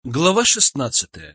Глава 16.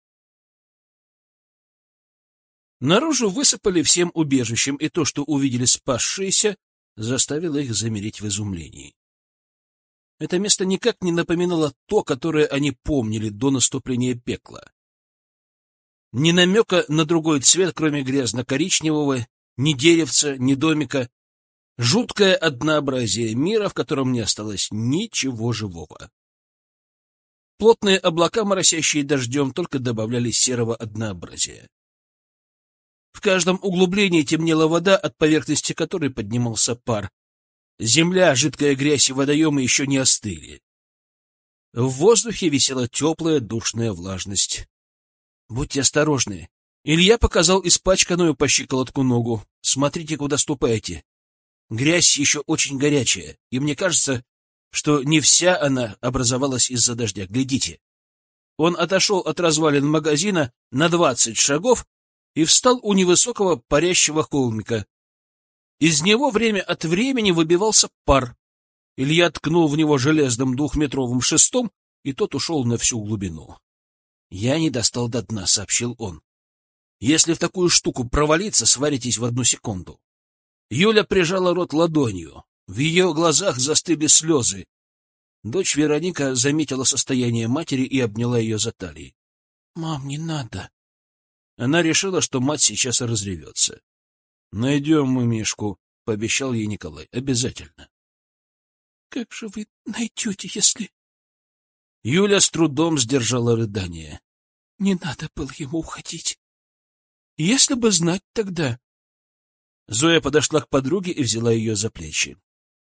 Наружу высыпали всем убежищем, и то, что увидели спасшиеся, заставило их замереть в изумлении. Это место никак не напоминало то, которое они помнили до наступления пекла. Ни намека на другой цвет, кроме грязно-коричневого, ни деревца, ни домика. Жуткое однообразие мира, в котором не осталось ничего живого. Плотные облака, моросящие дождем, только добавляли серого однообразия. В каждом углублении темнела вода, от поверхности которой поднимался пар. Земля, жидкая грязь и водоемы еще не остыли. В воздухе висела теплая душная влажность. «Будьте осторожны!» Илья показал испачканную по щиколотку ногу. «Смотрите, куда ступаете. Грязь еще очень горячая, и мне кажется, что не вся она образовалась из-за дождя. Глядите!» Он отошел от развалин магазина на 20 шагов и встал у невысокого парящего холмика. Из него время от времени выбивался пар. Илья ткнул в него железным 2-метровым шестом, и тот ушел на всю глубину. «Я не достал до дна», — сообщил он. «Если в такую штуку провалиться, сваритесь в 1 секунду». Юля прижала рот ладонью. В ее глазах застыли слезы. Дочь Вероника заметила состояние матери и обняла ее за талией. «Мам, не надо». Она решила, что мать сейчас разревется. «Найдем мы Мишку», — пообещал ей Николай. «Обязательно». «Как же вы найдете, если...» Юля с трудом сдержала рыдание. «Не надо было ему уходить. Если бы знать тогда...» Зоя подошла к подруге и взяла ее за плечи.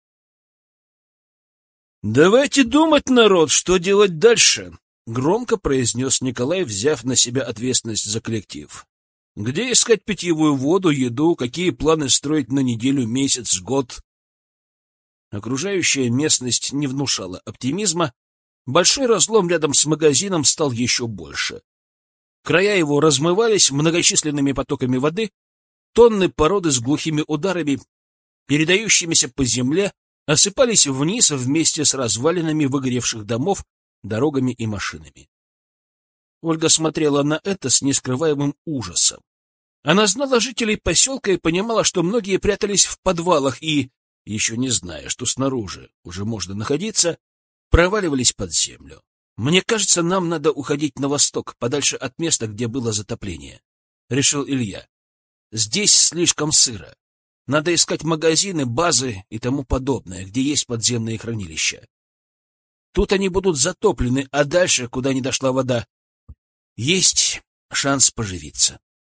«Давайте думать, народ, что делать дальше», — громко произнес Николай, взяв на себя ответственность за коллектив. «Где искать питьевую воду, еду, какие планы строить на неделю, месяц, год?» Окружающая местность не внушала оптимизма. Большой разлом рядом с магазином стал еще больше. Края его размывались многочисленными потоками воды, тонны породы с глухими ударами, передающимися по земле, осыпались вниз вместе с развалинами выгоревших домов, дорогами и машинами. Ольга смотрела на это с нескрываемым ужасом. Она знала жителей поселка и понимала, что многие прятались в подвалах и, еще не зная, что снаружи уже можно находиться, проваливались под землю. «Мне кажется, нам надо уходить на восток, подальше от места, где было затопление», — решил Илья. «Здесь слишком сыро. Надо искать магазины, базы и тому подобное, где есть подземные хранилища. Тут они будут затоплены, а дальше, куда не дошла вода, есть шанс поживиться».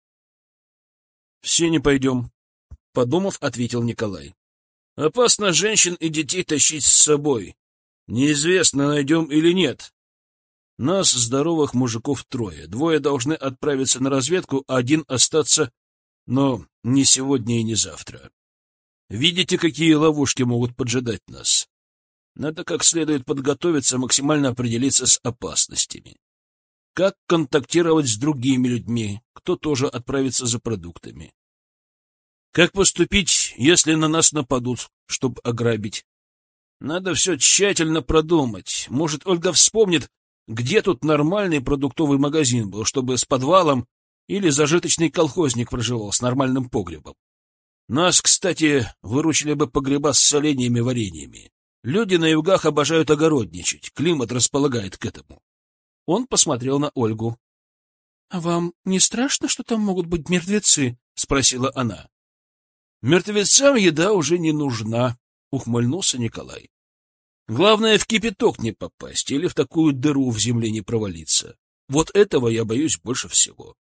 «Все не пойдем», — подумав, ответил Николай. «Опасно женщин и детей тащить с собой. Неизвестно, найдем или нет. Нас, здоровых мужиков, 3. 2 должны отправиться на разведку, а 1 остаться, но не сегодня и не завтра. Видите, какие ловушки могут поджидать нас? Надо как следует подготовиться, максимально определиться с опасностями. Как контактировать с другими людьми, кто тоже отправится за продуктами. Как поступить, если на нас нападут, чтобы ограбить? Надо все тщательно продумать. Может, Ольга вспомнит, где тут нормальный продуктовый магазин был, чтобы с подвалом или зажиточный колхозник проживал с нормальным погребом. Нас, кстати, выручили бы погреба с соленьями и вареньями. Люди на югах обожают огородничать, климат располагает к этому. Он посмотрел на Ольгу. — А вам не страшно, что там могут быть мертвецы? — спросила она. — Мертвецам еда уже не нужна, — ухмыльнулся Николай. — Главное, в кипяток не попасть или в такую дыру в земле не провалиться. Вот этого я боюсь больше всего.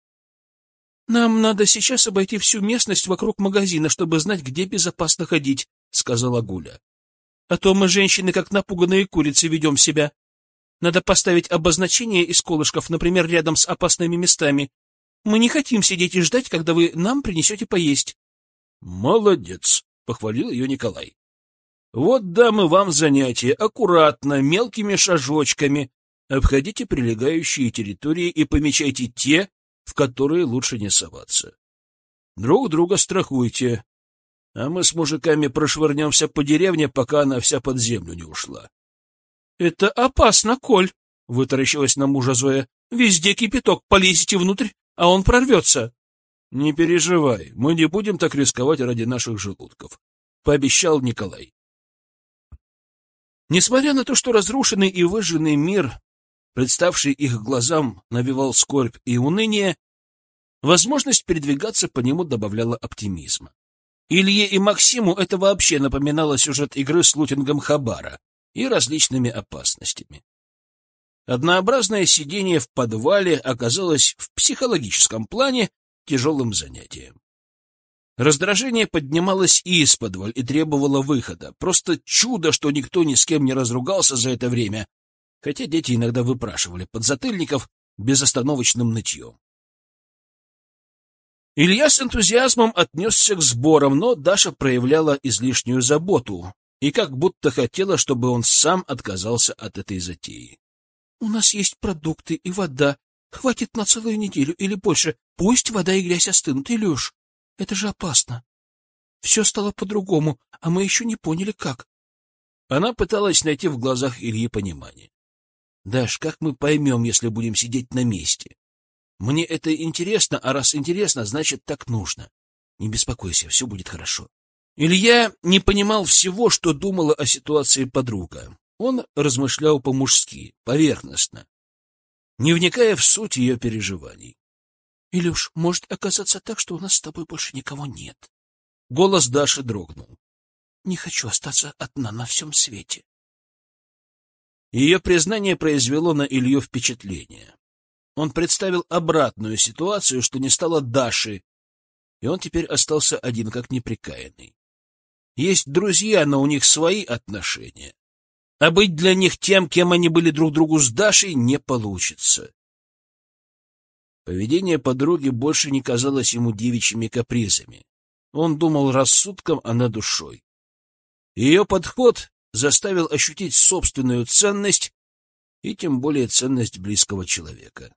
— Нам надо сейчас обойти всю местность вокруг магазина, чтобы знать, где безопасно ходить, — сказала Гуля. — А то мы, женщины, как напуганные курицы, ведем себя. Надо поставить обозначение из колышков, например, рядом с опасными местами. Мы не хотим сидеть и ждать, когда вы нам принесете поесть. — Молодец, — похвалил ее Николай. — Вот дам и вам занятие. Аккуратно, мелкими шажочками. Обходите прилегающие территории и помечайте те, в которые лучше не соваться. Друг друга страхуйте, а мы с мужиками прошвырнемся по деревне, пока она вся под землю не ушла. — Это опасно, Коль, — вытаращилась на мужа Зоя. — Везде кипяток, полезете внутрь, а он прорвется. — Не переживай, мы не будем так рисковать ради наших желудков, — пообещал Николай. Несмотря на то, что разрушенный и выжженный мир, представший их глазам, навевал скорбь и уныние, возможность передвигаться по нему добавляла оптимизма. Илье и Максиму это вообще напоминало сюжет игры с лутингом хабара и различными опасностями. Однообразное сидение в подвале оказалось в психологическом плане тяжелым занятием. Раздражение поднималось исподволь и требовало выхода. Просто чудо, что никто ни с кем не разругался за это время, хотя дети иногда выпрашивали подзатыльников безостановочным нытьем. Илья с энтузиазмом отнесся к сборам, но Даша проявляла излишнюю заботу и как будто хотела, чтобы он сам отказался от этой затеи. — У нас есть продукты и вода. Хватит на целую неделю или больше. Пусть вода и грязь остынут, Илюш. Это же опасно. Все стало по-другому, а мы еще не поняли, как. Она пыталась найти в глазах Ильи понимание. — Даш, как мы поймем, если будем сидеть на месте? Мне это интересно, а раз интересно, значит, так нужно. Не беспокойся, все будет хорошо. Илья не понимал всего, что думала о ситуации подруга. Он размышлял по-мужски, поверхностно, не вникая в суть ее переживаний. — Илюш, может оказаться так, что у нас с тобой больше никого нет. Голос Даши дрогнул. — Не хочу остаться одна на всем свете. Ее признание произвело на Илью впечатление. Он представил обратную ситуацию, что не стало Даши, и он теперь остался один, как неприкаянный. Есть друзья, но у них свои отношения. А быть для них тем, кем они были друг другу с Дашей, не получится. Поведение подруги больше не казалось ему девичьими капризами. Он думал рассудком, а не душой. Ее подход заставил ощутить собственную ценность и тем более ценность близкого человека.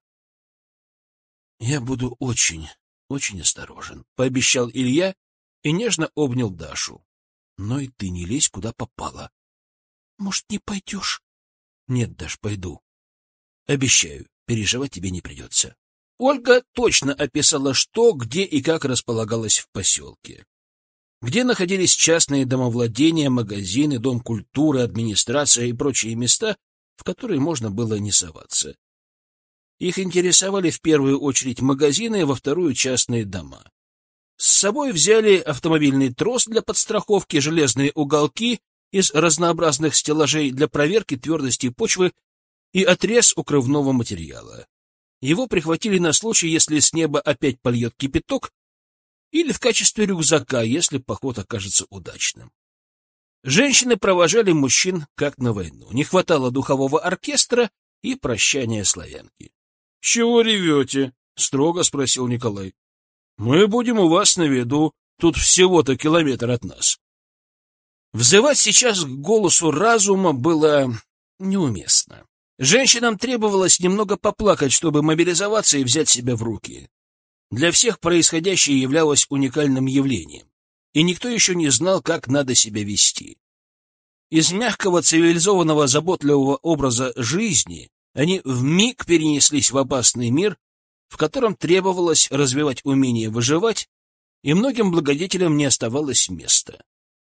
«Я буду очень, очень осторожен», — пообещал Илья и нежно обнял Дашу. «Но и ты не лезь, куда попало». «Может, не пойдешь?» «Нет, Даш, пойду. Обещаю, переживать тебе не придется». Ольга точно описала, что, где и как располагалось в поселке. Где находились частные домовладения, магазины, дом культуры, администрация и прочие места, в которые можно было не соваться. Их интересовали в первую очередь магазины, во вторую — частные дома. С собой взяли автомобильный трос для подстраховки, железные уголки из разнообразных стеллажей для проверки твердости почвы и отрез укрывного материала. Его прихватили на случай, если с неба опять польет кипяток, или в качестве рюкзака, если поход окажется удачным. Женщины провожали мужчин как на войну. Не хватало духового оркестра и прощания славянки. — Чего ревете? — строго спросил Николай. — Мы будем у вас на виду, тут всего-то километр от нас. Взывать сейчас к голосу разума было неуместно. Женщинам требовалось немного поплакать, чтобы мобилизоваться и взять себя в руки. Для всех происходящее являлось уникальным явлением, и никто еще не знал, как надо себя вести. Из мягкого, цивилизованного, заботливого образа жизни они вмиг перенеслись в опасный мир, в котором требовалось развивать умение выживать, и многим благодетелям не оставалось места.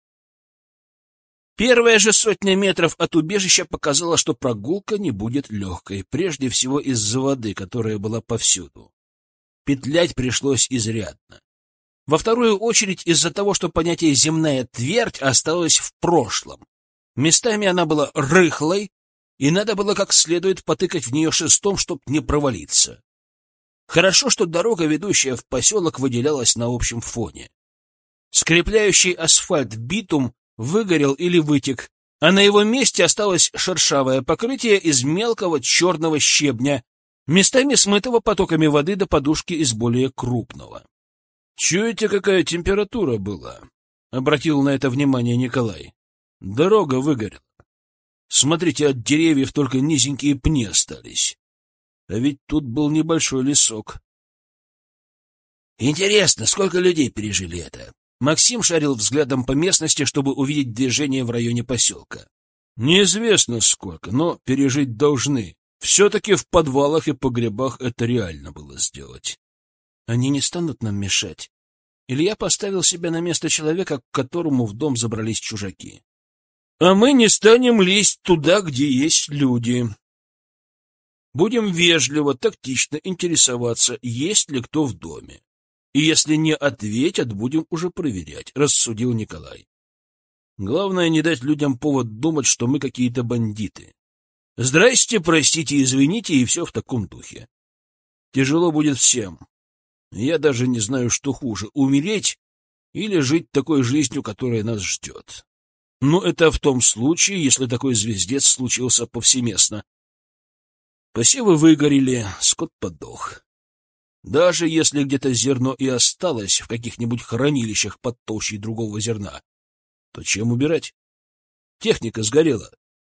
Первая же 100 метров от убежища показала, что прогулка не будет легкой, прежде всего из-за воды, которая была повсюду. Петлять пришлось изрядно. Во вторую очередь из-за того, что понятие «земная твердь» осталось в прошлом. Местами она была рыхлой, и надо было как следует потыкать в нее шестом, чтоб не провалиться. Хорошо, что дорога, ведущая в поселок, выделялась на общем фоне. Скрепляющий асфальт битум выгорел или вытек, а на его месте осталось шершавое покрытие из мелкого черного щебня, местами смытого потоками воды до подушки из более крупного. — Чуете, какая температура была? — обратил на это внимание Николай. — Дорога выгорела. Смотрите, от деревьев только низенькие пни остались. А ведь тут был небольшой лесок. — Интересно, сколько людей пережили это? Максим шарил взглядом по местности, чтобы увидеть движение в районе поселка. — Неизвестно сколько, но пережить должны. Все-таки в подвалах и погребах это реально было сделать. Они не станут нам мешать. Илья поставил себя на место человека, к которому в дом забрались чужаки. А мы не станем лезть туда, где есть люди. Будем вежливо, тактично интересоваться, есть ли кто в доме. И если не ответят, будем уже проверять, рассудил Николай. Главное, не дать людям повод думать, что мы какие-то бандиты. Здрасте, простите, извините, и все в таком духе. Тяжело будет всем. Я даже не знаю, что хуже — умереть или жить такой жизнью, которая нас ждет. Но это в том случае, если такой звездец случился повсеместно. Посевы выгорели, скот подох. Даже если где-то зерно и осталось в каких-нибудь хранилищах под толщей другого зерна, то чем убирать? Техника сгорела.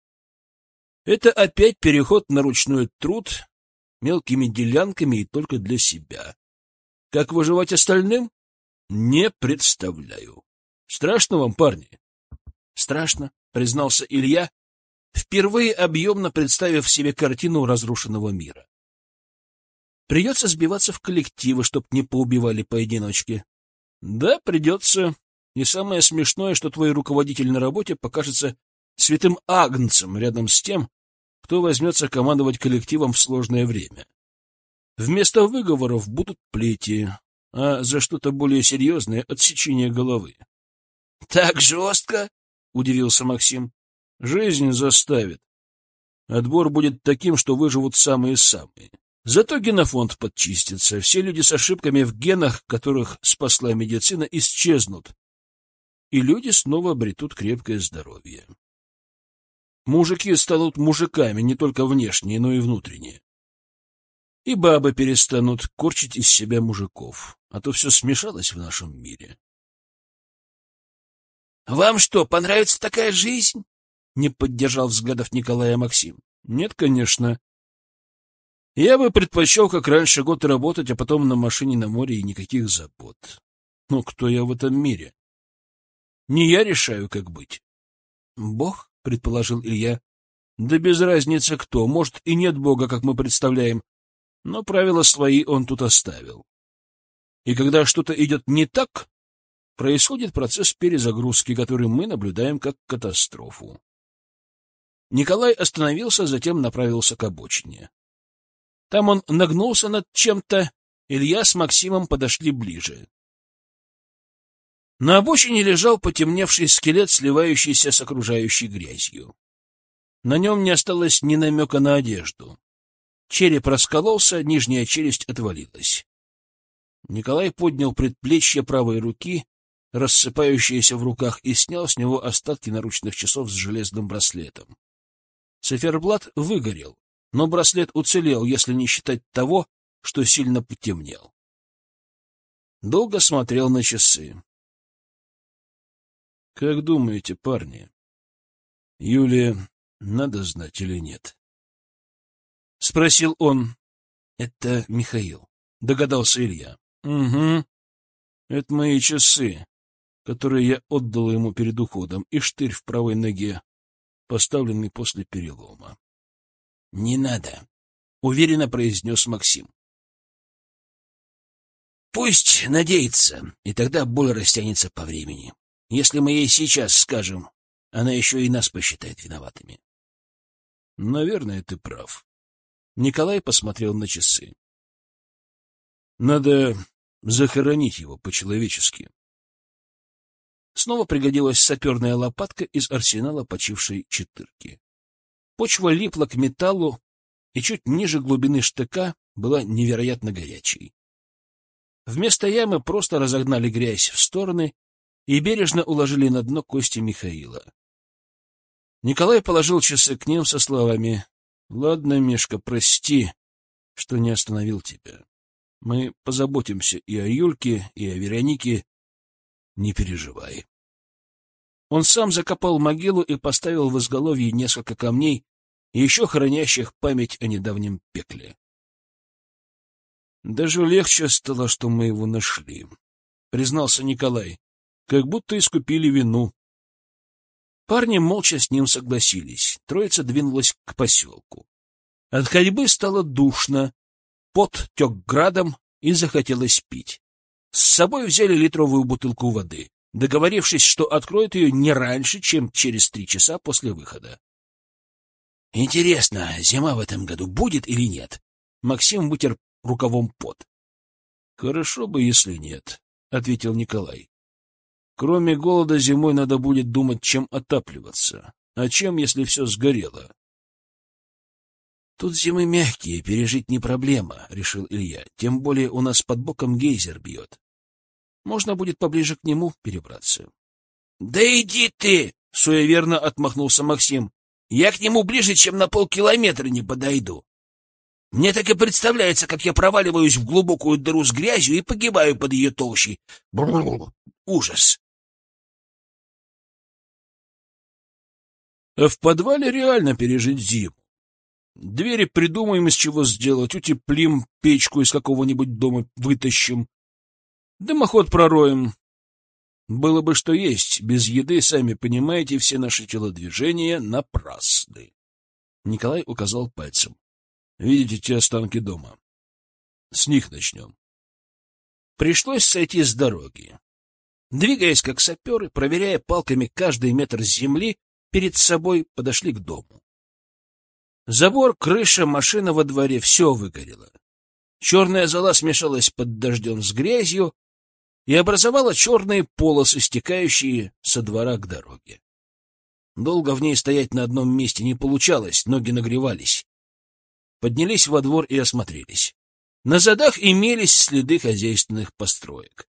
Это опять переход на ручной труд мелкими делянками и только для себя. Как выживать остальным? Не представляю. Страшно вам, парни? Страшно, признался Илья, впервые объемно представив себе картину разрушенного мира. Придется сбиваться в коллективы, чтоб не поубивали поодиночке. Да, придется. И самое смешное, что твой руководитель на работе покажется святым агнцем рядом с тем, кто возьмется командовать коллективом в сложное время. Вместо выговоров будут плети, а за что-то более серьезное — отсечение головы. — Так жестко? — удивился Максим. — Жизнь заставит. Отбор будет таким, что выживут самые-самые. Зато генофонд подчистится, все люди с ошибками в генах, которых спасла медицина, исчезнут, и люди снова обретут крепкое здоровье. Мужики станут мужиками не только внешние, но и внутренние. И бабы перестанут корчить из себя мужиков, а то все смешалось в нашем мире. — Вам что, понравится такая жизнь? — не поддержал взглядов Николая Максим. — Нет, конечно. Я бы предпочел, как раньше, год работать, а потом на машине на море и никаких забот. Но кто я в этом мире? Не я решаю, как быть. — Бог, — предположил Илья. — Да без разницы кто. Может, и нет Бога, как мы представляем. Но правила свои он тут оставил. И когда что-то идет не так, происходит процесс перезагрузки, который мы наблюдаем как катастрофу. Николай остановился, затем направился к обочине. Там он нагнулся над чем-то, Илья с Максимом подошли ближе. На обочине лежал потемневший скелет, сливающийся с окружающей грязью. На нем не осталось ни намека на одежду. Череп раскололся, нижняя челюсть отвалилась. Николай поднял предплечье правой руки, рассыпающееся в руках, и снял с него остатки наручных часов с железным браслетом. Циферблат выгорел, но браслет уцелел, если не считать того, что сильно потемнел. Долго смотрел на часы. — Как думаете, парни, Юле надо знать или нет? — спросил он. — Это Михаил, — догадался Илья. — Угу. Это мои часы, которые я отдал ему перед уходом, и штырь в правой ноге, поставленный после перелома. — Не надо, — уверенно произнес Максим. — Пусть надеется, и тогда боль растянется по времени. Если мы ей сейчас скажем, она еще и нас посчитает виноватыми. — Наверное, ты прав. Николай посмотрел на часы. — Надо захоронить его по-человечески. Снова пригодилась саперная лопатка из арсенала почившей четырки. Почва липла к металлу, и чуть ниже глубины штыка была невероятно горячей. Вместо ямы просто разогнали грязь в стороны и бережно уложили на дно кости Михаила. Николай положил часы к ним со словами: — Ладно, Мишка, прости, что не остановил тебя. Мы позаботимся и о Юльке, и о Веронике. Не переживай. Он сам закопал могилу и поставил в изголовье несколько камней, еще хранящих память о недавнем пекле. Даже легче стало, что мы его нашли, — признался Николай, — как будто искупили вину. Парни молча с ним согласились. Троица двинулась к поселку. От ходьбы стало душно, пот тек градом и захотелось пить. С собой взяли литровую бутылку воды, договорившись, что откроют ее не раньше, чем через 3 часа после выхода. «Интересно, зима в этом году будет или нет?» Максим вытер рукавом пот. «Хорошо бы, если нет», — ответил Николай. «Кроме голода зимой надо будет думать, чем отапливаться. А чем, если все сгорело?» «Тут зимы мягкие, пережить не проблема», — решил Илья. «Тем более у нас под боком гейзер бьет. Можно будет поближе к нему перебраться». «Да иди ты!» — суеверно отмахнулся Максим. «Я к нему ближе, чем на полкилометра не подойду. Мне так и представляется, как я проваливаюсь в глубокую дыру с грязью и погибаю под ее толщей. Бррр, ужас!» А в подвале реально пережить зиму. Двери придумаем, из чего сделать, утеплим, печку из какого-нибудь дома вытащим, дымоход пророем. Было бы что есть, без еды, сами понимаете, все наши телодвижения напрасны. Николай указал пальцем. Видите те останки дома? С них начнем. Пришлось сойти с дороги. Двигаясь как саперы, проверяя палками каждый метр земли, перед собой подошли к дому. Забор, крыша, машина во дворе — все выгорело. Черная зола смешалась под дождем с грязью и образовала черные полосы, стекающие со двора к дороге. Долго в ней стоять на одном месте не получалось, ноги нагревались. Поднялись во двор и осмотрелись. На задах имелись следы хозяйственных построек.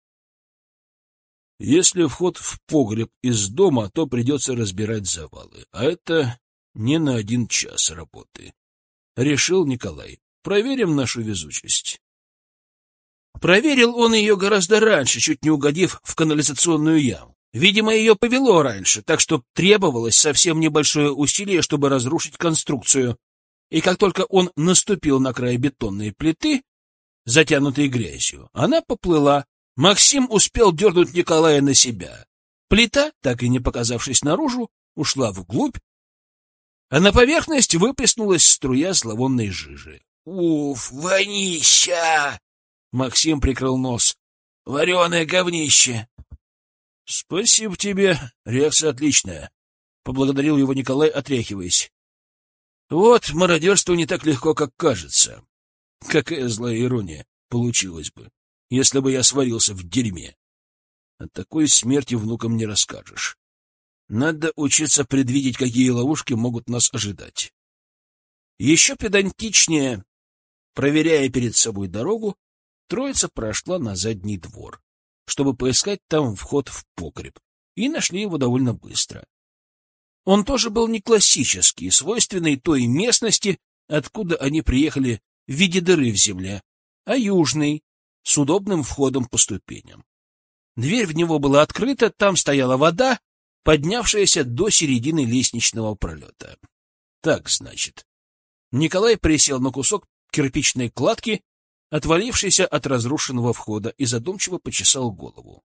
Если вход в погреб из дома, то придется разбирать завалы, а это не на 1 час работы. Решил Николай. Проверим нашу везучесть. Проверил он ее гораздо раньше, чуть не угодив в канализационную яму. Видимо, ее повело раньше, так что требовалось совсем небольшое усилие, чтобы разрушить конструкцию. И как только он наступил на край бетонной плиты, затянутой грязью, она поплыла. Максим успел дернуть Николая на себя. Плита, так и не показавшись наружу, ушла вглубь, а на поверхность выплеснулась струя зловонной жижи. «Уф, вонища!» Максим прикрыл нос. «Вареное говнище!» «Спасибо тебе, реакция отличная», — поблагодарил его Николай, отряхиваясь. «Вот мародерство не так легко, как кажется. Какая злая ирония получилась бы, если бы я сварился в дерьме. О такой смерти внукам не расскажешь. Надо учиться предвидеть, какие ловушки могут нас ожидать». Еще педантичнее, проверяя перед собой дорогу, троица прошла на задний двор, чтобы поискать там вход в погреб, и нашли его довольно быстро. Он тоже был не классический, свойственный той местности, откуда они приехали в виде дыры в земле, а южный, с удобным входом по ступеням. Дверь в него была открыта, там стояла вода, поднявшаяся до середины лестничного пролета. Так, значит. Николай присел на кусок кирпичной кладки, отвалившейся от разрушенного входа, и задумчиво почесал голову.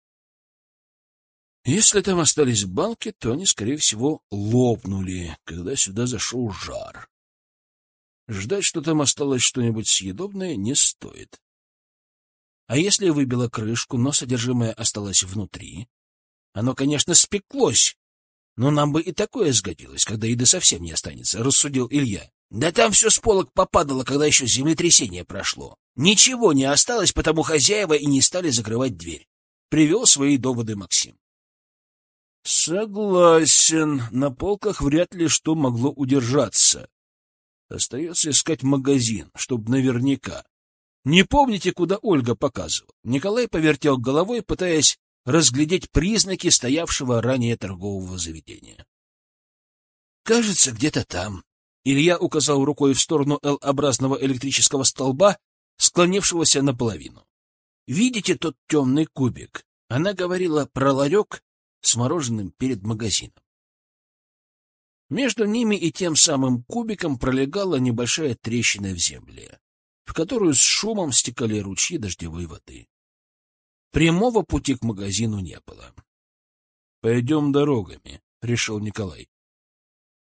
Если там остались банки, то они, скорее всего, лопнули, когда сюда зашел жар. Ждать, что там осталось что-нибудь съедобное, не стоит. А если выбило крышку, но содержимое осталось внутри? Оно, конечно, спеклось, но нам бы и такое сгодилось, когда еды совсем не останется, — рассудил Илья. Да там все с полок попадало, когда еще землетрясение прошло. Ничего не осталось, потому хозяева и не стали закрывать дверь. Привел свои доводы Максим. Согласен, на полках вряд ли что могло удержаться. Остается искать магазин, чтобы наверняка. Не помните, куда Ольга показывала? Николай повертел головой, пытаясь разглядеть признаки стоявшего ранее торгового заведения. Кажется, где-то там. Илья указал рукой в сторону Л-образного электрического столба, склонившегося наполовину. Видите тот темный кубик? Она говорила про ларек с мороженым перед магазином. Между ними и тем самым кубиком пролегала небольшая трещина в земле, в которую с шумом стекали ручьи дождевой воды. Прямого пути к магазину не было. — Пойдем дорогами, — решил Николай.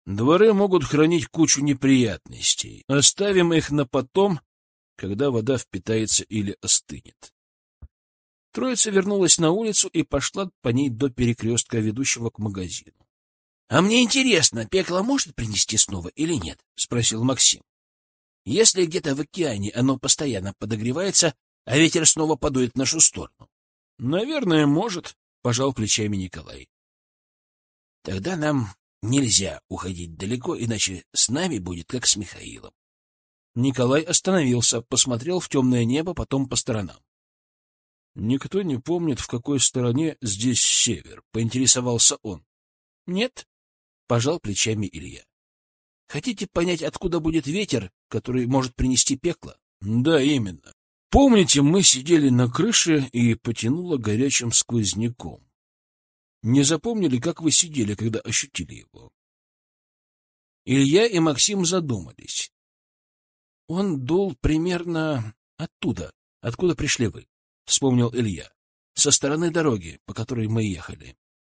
Дворы могут хранить кучу неприятностей. Оставим их на потом, когда вода впитается или остынет. Троица вернулась на улицу и пошла по ней до перекрестка, ведущего к магазину. — А мне интересно, пекло может принести снова или нет? — спросил Максим. — Если где-то в океане оно постоянно подогревается, а ветер снова подует в нашу сторону. — Наверное, может, — пожал плечами Николай. — Тогда нам нельзя уходить далеко, иначе с нами будет как с Михаилом. Николай остановился, посмотрел в темное небо, потом по сторонам. — Никто не помнит, в какой стороне здесь север, — поинтересовался он. — Нет, — пожал плечами Илья. — Хотите понять, откуда будет ветер, который может принести пекло? — Да, именно. Помните, мы сидели на крыше и потянуло горячим сквозняком. Не запомнили, как вы сидели, когда ощутили его? Илья и Максим задумались. Он дул примерно оттуда, откуда пришли вы, — вспомнил Илья, — со стороны дороги, по которой мы ехали.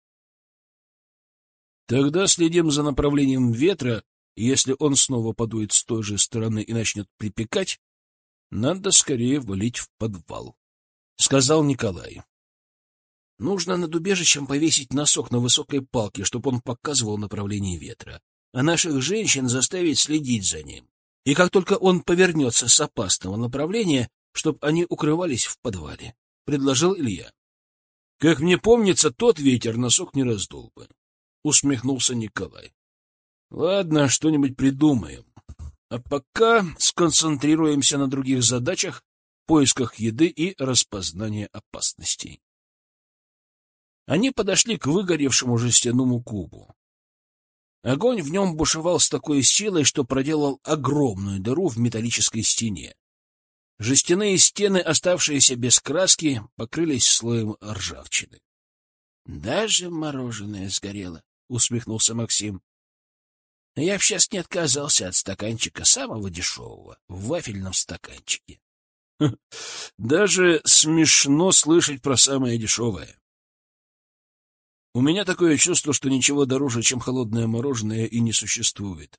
Тогда следим за направлением ветра, и если он снова подует с той же стороны и начнет припекать, надо скорее валить в подвал, — сказал Николай. Нужно над убежищем повесить носок на высокой палке, чтобы он показывал направление ветра, а наших женщин заставить следить за ним. И как только он повернется с опасного направления, чтобы они укрывались в подвале, — предложил Илья. — Как мне помнится, тот ветер носок не раздул бы, — усмехнулся Николай. — Ладно, что-нибудь придумаем. А пока сконцентрируемся на других задачах, поисках еды и распознании опасностей. Они подошли к выгоревшему жестяному кубу. Огонь в нем бушевал с такой силой, что проделал огромную дыру в металлической стене. Жестяные стены, оставшиеся без краски, покрылись слоем ржавчины. — Даже мороженое сгорело, — усмехнулся Максим. — Я б сейчас не отказался от стаканчика самого дешевого в вафельном стаканчике. — Даже смешно слышать про самое дешевое. У меня такое чувство, что ничего дороже, чем холодное мороженое, и не существует.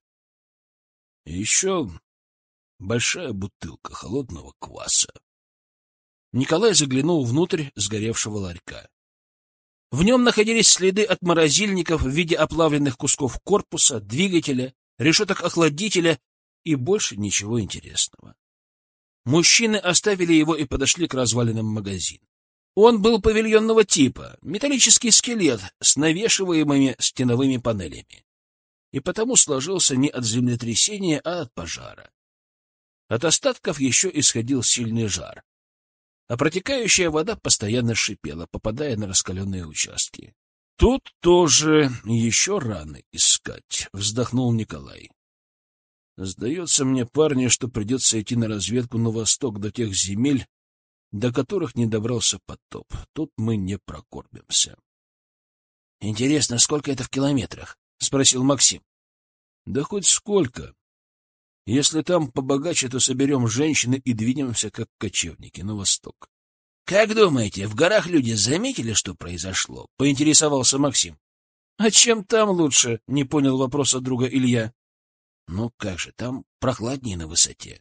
И еще большая бутылка холодного кваса. Николай заглянул внутрь сгоревшего ларька. В нем находились следы от морозильников в виде оплавленных кусков корпуса, двигателя, решеток охладителя и больше ничего интересного. Мужчины оставили его и подошли к развалинам магазина. Он был павильонного типа, металлический скелет с навешиваемыми стеновыми панелями, и потому сложился не от землетрясения, а от пожара. От остатков еще исходил сильный жар, а протекающая вода постоянно шипела, попадая на раскаленные участки. — Тут тоже еще рано искать, — вздохнул Николай. — Сдается мне, парни, что придется идти на разведку на восток до тех земель, до которых не добрался потоп. Тут мы не прокормимся. — Интересно, сколько это в километрах? — спросил Максим. — Да хоть сколько. Если там побогаче, то соберем женщины и двинемся, как кочевники, на восток. — Как думаете, в горах люди заметили, что произошло? — поинтересовался Максим. — А чем там лучше? — не понял вопроса друга Илья. — Ну как же, там прохладнее на высоте.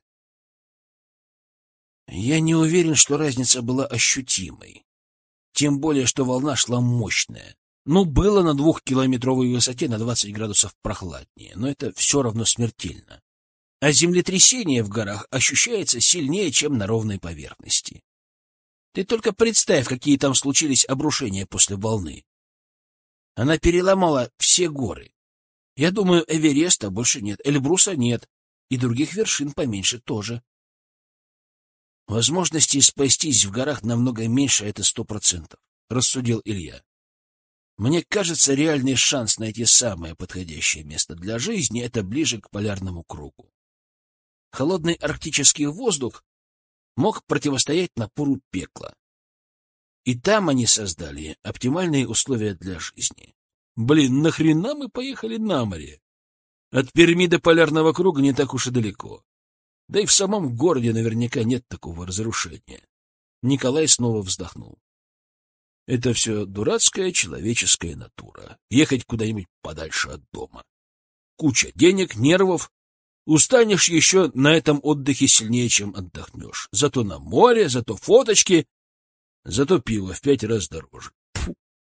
Я не уверен, что разница была ощутимой. Тем более, что волна шла мощная. Ну, было на 2-километровой высоте на 20 градусов прохладнее, но это все равно смертельно. А землетрясение в горах ощущается сильнее, чем на ровной поверхности. Ты только представь, какие там случились обрушения после волны. Она переломала все горы. Я думаю, Эвереста больше нет, Эльбруса нет, и других вершин поменьше тоже. Возможности спастись в горах намного меньше, это 100%, — рассудил Илья. Мне кажется, реальный шанс найти самое подходящее место для жизни — это ближе к полярному кругу. Холодный арктический воздух мог противостоять напору пекла. И там они создали оптимальные условия для жизни. Блин, нахрена мы поехали на море? От Перми до полярного круга не так уж и далеко. Да и в самом городе наверняка нет такого разрушения. Николай снова вздохнул. Это все дурацкая человеческая натура. Ехать куда-нибудь подальше от дома. куча денег, нервов. Устанешь еще на этом отдыхе сильнее, чем отдохнешь. Зато на море, зато фоточки, зато пиво в 5 раз дороже. Фу.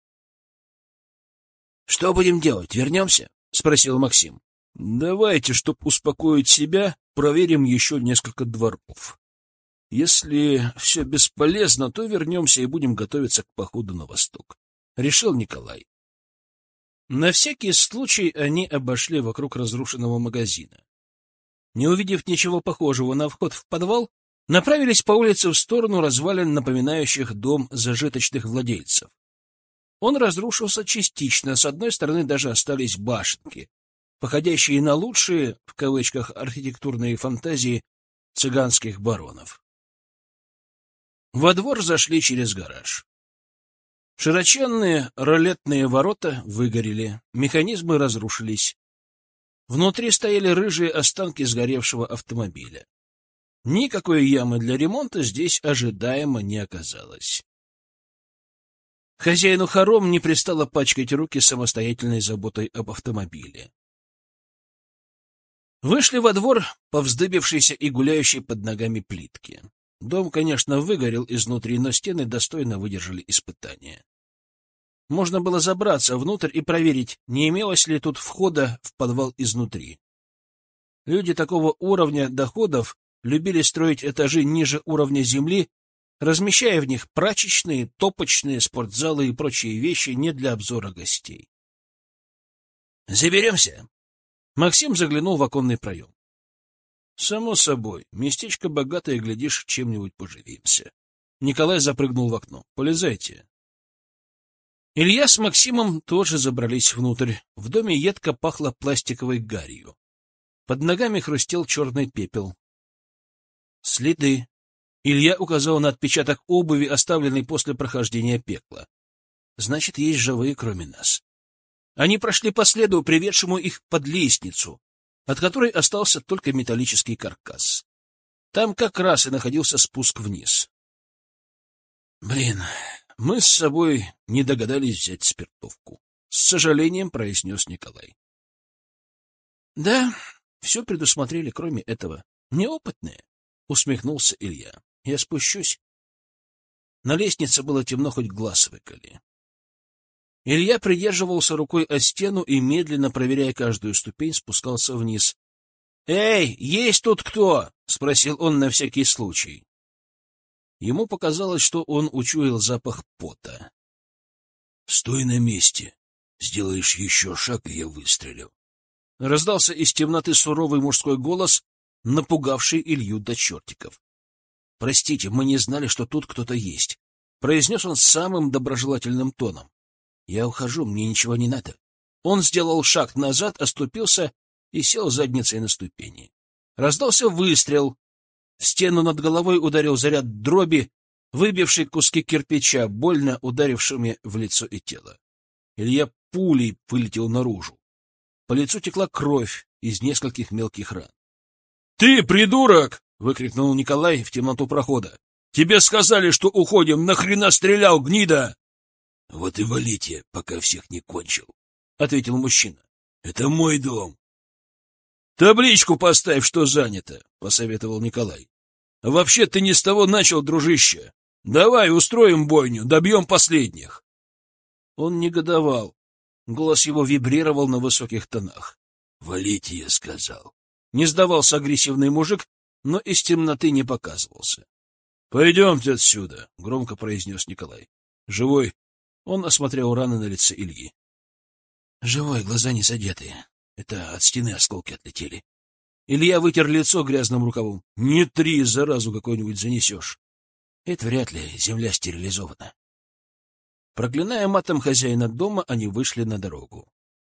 — Что будем делать? Вернемся? — спросил Максим. — Давайте, чтобы успокоить себя, проверим еще несколько дворов. Если все бесполезно, то вернемся и будем готовиться к походу на восток, — решил Николай. На всякий случай они обошли вокруг разрушенного магазина. Не увидев ничего похожего на вход в подвал, направились по улице в сторону развалин, напоминающих дом зажиточных владельцев. Он разрушился частично, с одной стороны даже остались башенки, походящие на лучшие, в кавычках, архитектурные фантазии цыганских баронов. Во двор зашли через гараж. Широченные ролетные ворота выгорели, механизмы разрушились. Внутри стояли рыжие останки сгоревшего автомобиля. Никакой ямы для ремонта здесь ожидаемо не оказалось. Хозяину хором не пристало пачкать руки самостоятельной заботой об автомобиле. Вышли во двор по вздыбившейся и гуляющей под ногами плитке. Дом, конечно, выгорел изнутри, но стены достойно выдержали испытания. Можно было забраться внутрь и проверить, не имелось ли тут входа в подвал изнутри. Люди такого уровня доходов любили строить этажи ниже уровня земли, размещая в них прачечные, топочные, спортзалы и прочие вещи не для обзора гостей. «Заберемся?» Максим заглянул в оконный проем. Само собой, местечко богатое, глядишь, чем-нибудь поживимся. Николай запрыгнул в окно. Полезайте. Илья с Максимом тоже забрались внутрь. В доме едко пахло пластиковой гарью. Под ногами хрустел черный пепел. Следы. Илья указал на отпечаток обуви, оставленный после прохождения пекла. Значит, есть живые, кроме нас. Они прошли по следу, приведшему их под лестницу, от которой остался только металлический каркас. Там как раз и находился спуск вниз. Блин, мы с собой не догадались взять спиртовку. С сожалением произнес Николай. Да, все предусмотрели, кроме этого. Неопытные, усмехнулся Илья. Я спущусь. На лестнице было темно, хоть глаз выколи. Илья придерживался рукой о стену и, медленно проверяя каждую ступень, спускался вниз. — Эй, есть тут кто? — спросил он на всякий случай. Ему показалось, что он учуял запах пота. — Стой на месте. Сделаешь еще шаг, и я выстрелю. Раздался из темноты суровый мужской голос, напугавший Илью до чертиков. — Простите, мы не знали, что тут кто-то есть, — произнес он самым доброжелательным тоном. Я ухожу, мне ничего не надо. Он сделал шаг назад, оступился и сел задницей на ступени. Раздался выстрел. В стену над головой ударил заряд дроби, выбивший куски кирпича, больно ударившими в лицо и тело. Илья пулей вылетел наружу. По лицу текла кровь из нескольких мелких ран. — Ты, придурок! — выкрикнул Николай в темноту прохода. — Тебе сказали, что уходим. Нахрена стрелял, гнида? — Вот и валите, пока всех не кончил, — ответил мужчина. — Это мой дом. — Табличку поставь, что занято, — посоветовал Николай. — Вообще ты не с того начал, дружище. Давай устроим бойню, добьем последних. Он негодовал. Голос его вибрировал на высоких тонах. — Валите, я сказал. Не сдавался агрессивный мужик, но из темноты не показывался. — Пойдемте отсюда, — громко произнес Николай. — Живой? Он осмотрел раны на лице Ильи. — Живой, глаза не задеты. Это от стены осколки отлетели. Илья вытер лицо грязным рукавом. — Не три, заразу какую-нибудь занесешь. — Это вряд ли, земля стерилизована. Проклиная матом хозяина дома, они вышли на дорогу.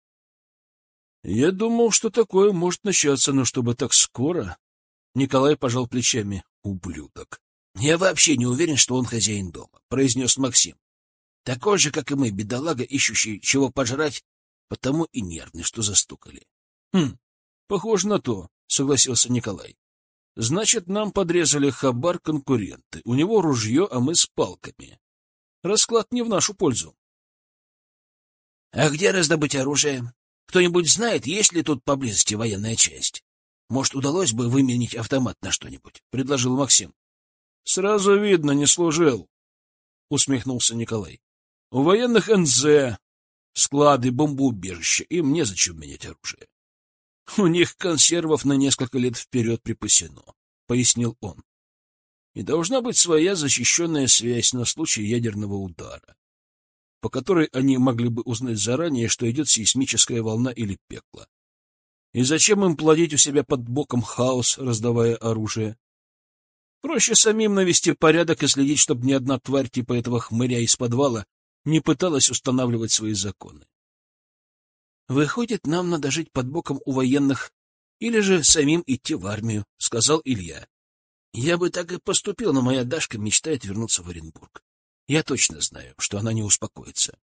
— Я думал, что такое может начаться, но чтобы так скоро... Николай пожал плечами. — Ублюдок. — Я вообще не уверен, что он хозяин дома, — произнес Максим. Такой же, как и мы, бедолага, ищущий чего пожрать, потому и нервный, что застукали. — Похоже на то, — согласился Николай. — Значит, нам подрезали хабар конкуренты. У него ружье, а мы с палками. Расклад не в нашу пользу. — А где раздобыть оружие? Кто-нибудь знает, есть ли тут поблизости военная часть? Может, удалось бы выменить автомат на что-нибудь? — предложил Максим. — Сразу видно, не служил, — усмехнулся Николай. — У военных НЗ, склады, бомбоубежища, им незачем менять оружие. — У них консервов на несколько лет вперед припасено, — пояснил он. — И должна быть своя защищенная связь на случай ядерного удара, по которой они могли бы узнать заранее, что идет сейсмическая волна или пекло. И зачем им плодить у себя под боком хаос, раздавая оружие? Проще самим навести порядок и следить, чтобы ни одна тварь типа этого хмыря из подвала не пыталась устанавливать свои законы. «Выходит, нам надо жить под боком у военных или же самим идти в армию», — сказал Илья. «Я бы так и поступил, но моя Дашка мечтает вернуться в Оренбург. Я точно знаю, что она не успокоится».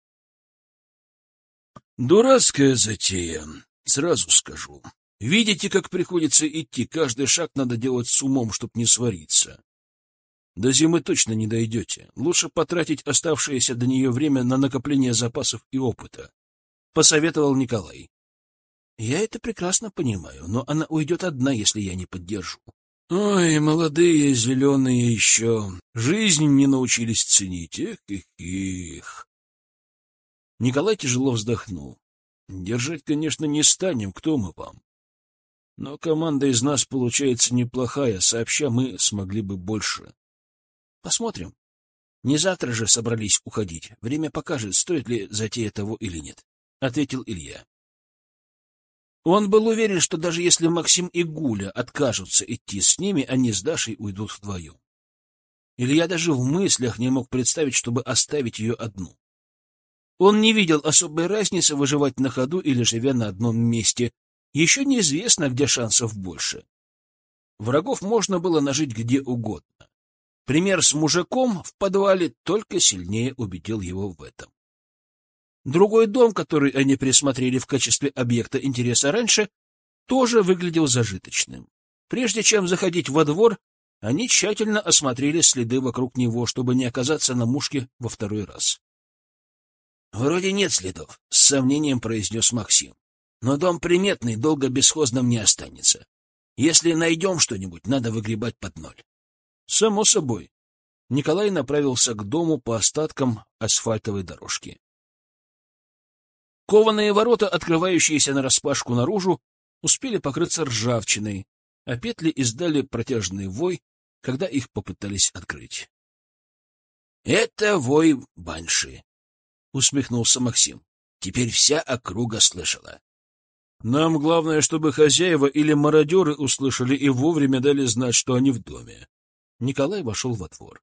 «Дурацкая затея, сразу скажу. Видите, как приходится идти, каждый шаг надо делать с умом, чтоб не свариться. До зимы точно не дойдете. Лучше потратить оставшееся до нее время на накопление запасов и опыта», — посоветовал Николай. «Я это прекрасно понимаю, но она уйдет одна, если я не поддержу». «Ой, молодые, зеленые еще, жизнь не научились ценить, их. Николай тяжело вздохнул. «Держать, конечно, не станем, кто мы вам. Но команда из нас получается неплохая, сообща мы смогли бы больше. Посмотрим. Не завтра же собрались уходить. Время покажет, стоит ли затея того или нет», — ответил Илья. Он был уверен, что даже если Максим и Гуля откажутся идти с ними, они с Дашей уйдут вдвоем. Илья даже в мыслях не мог представить, чтобы оставить ее одну. Он не видел особой разницы выживать на ходу или живя на одном месте. Еще неизвестно, где шансов больше. Врагов можно было нажить где угодно. Пример с мужиком в подвале только сильнее убедил его в этом. Другой дом, который они присмотрели в качестве объекта интереса раньше, тоже выглядел зажиточным. Прежде чем заходить во двор, они тщательно осмотрели следы вокруг него, чтобы не оказаться на мушке во второй раз. «Вроде нет следов», — с сомнением произнес Максим. «Но дом приметный, долго бесхозным не останется. Если найдем что-нибудь, надо выгребать под ноль». «Само собой». Николай направился к дому по остаткам асфальтовой дорожки. Кованые ворота, открывающиеся нараспашку наружу, успели покрыться ржавчиной, а петли издали протяжный вой, когда их попытались открыть. — Это вой банши, — усмехнулся Максим. — Теперь вся округа слышала. — Нам главное, чтобы хозяева или мародеры услышали и вовремя дали знать, что они в доме. Николай вошел во двор.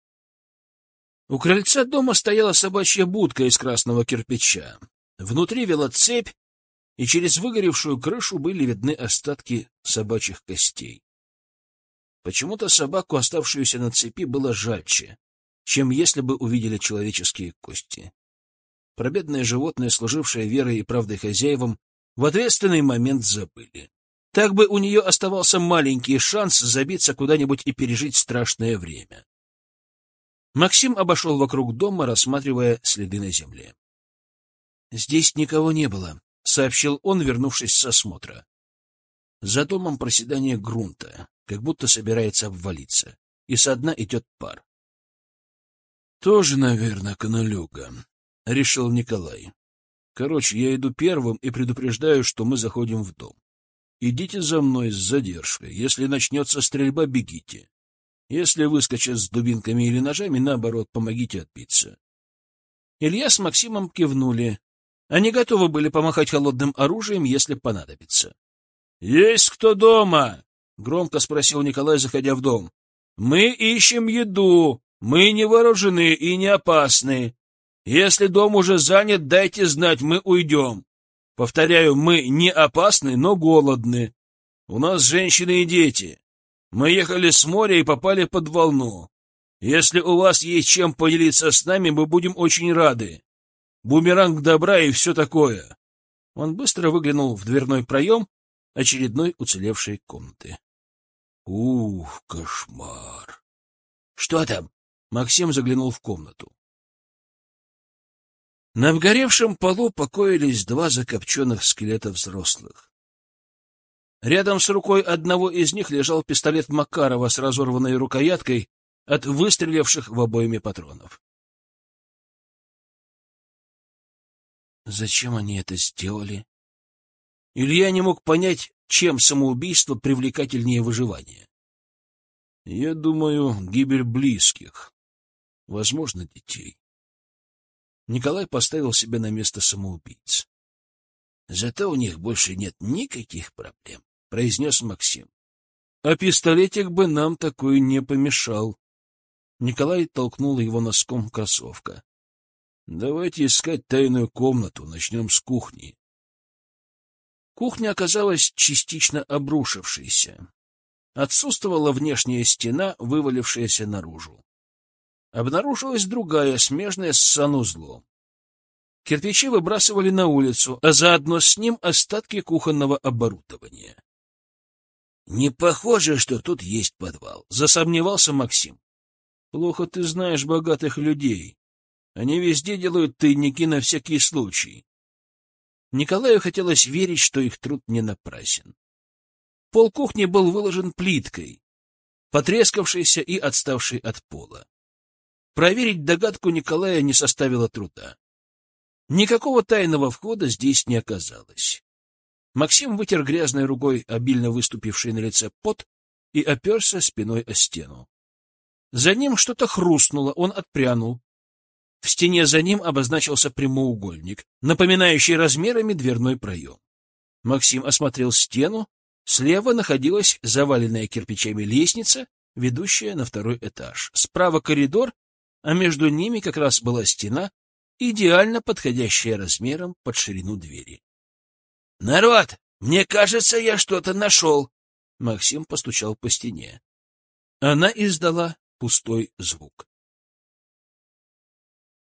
У крыльца дома стояла собачья будка из красного кирпича. Внутри вела цепь, и через выгоревшую крышу были видны остатки собачьих костей. Почему-то собаку, оставшуюся на цепи, было жальче, чем если бы увидели человеческие кости. Про бедное животное, служившее верой и правдой хозяевам, в ответственный момент забыли. Так бы у нее оставался маленький шанс забиться куда-нибудь и пережить страшное время. Максим обошел вокруг дома, рассматривая следы на земле. «Здесь никого не было», — сообщил он, вернувшись с осмотра. За домом проседание грунта, как будто собирается обвалиться, и со дна идет пар. «Тоже, наверное, каналюга», — решил Николай. «Короче, я иду первым и предупреждаю, что мы заходим в дом. Идите за мной с задержкой. Если начнется стрельба, бегите. Если выскочат с дубинками или ножами, наоборот, помогите отбиться». Илья с Максимом кивнули. Они готовы были помахать холодным оружием, если понадобится. — Есть кто дома? — громко спросил Николай, заходя в дом. — Мы ищем еду. Мы не вооружены и не опасны. Если дом уже занят, дайте знать, мы уйдем. Повторяю, мы не опасны, но голодны. У нас женщины и дети. Мы ехали с моря и попали под волну. Если у вас есть чем поделиться с нами, мы будем очень рады. Бумеранг добра и все такое. Он быстро выглянул в дверной проем очередной уцелевшей комнаты. Ух, кошмар! Что там? Максим заглянул в комнату. На обгоревшем полу покоились два закопченных скелета взрослых. Рядом с рукой одного из них лежал пистолет Макарова с разорванной рукояткой от выстреливших в обойме патронов. Зачем они это сделали? Илья не мог понять, чем самоубийство привлекательнее выживания. Я думаю, гибель близких, возможно, детей. Николай поставил себя на место самоубийц. Зато у них больше нет никаких проблем, произнес Максим. А пистолетик бы нам такой не помешал. Николай толкнул его носком кроссовка. Давайте искать тайную комнату, начнем с кухни. Кухня оказалась частично обрушившейся. Отсутствовала внешняя стена, вывалившаяся наружу. Обнаружилась другая, смежная с санузлом. Кирпичи выбрасывали на улицу, а заодно с ним остатки кухонного оборудования. «Не похоже, что тут есть подвал», — засомневался Максим. «Плохо ты знаешь богатых людей. Они везде делают тайники на всякий случай». Николаю хотелось верить, что их труд не напрасен. Пол кухни был выложен плиткой, потрескавшейся и отставшей от пола. Проверить догадку Николая не составило труда. Никакого тайного входа здесь не оказалось. Максим вытер грязной рукой обильно выступивший на лице пот и оперся спиной о стену. За ним что-то хрустнуло, он отпрянул. В стене за ним обозначился прямоугольник, напоминающий размерами дверной проем. Максим осмотрел стену. Слева находилась заваленная кирпичами лестница, ведущая на второй этаж. Справа коридор, а между ними как раз была стена, идеально подходящая размером под ширину двери. «Народ, мне кажется, я что-то нашел!» Максим постучал по стене. Она издала пустой звук.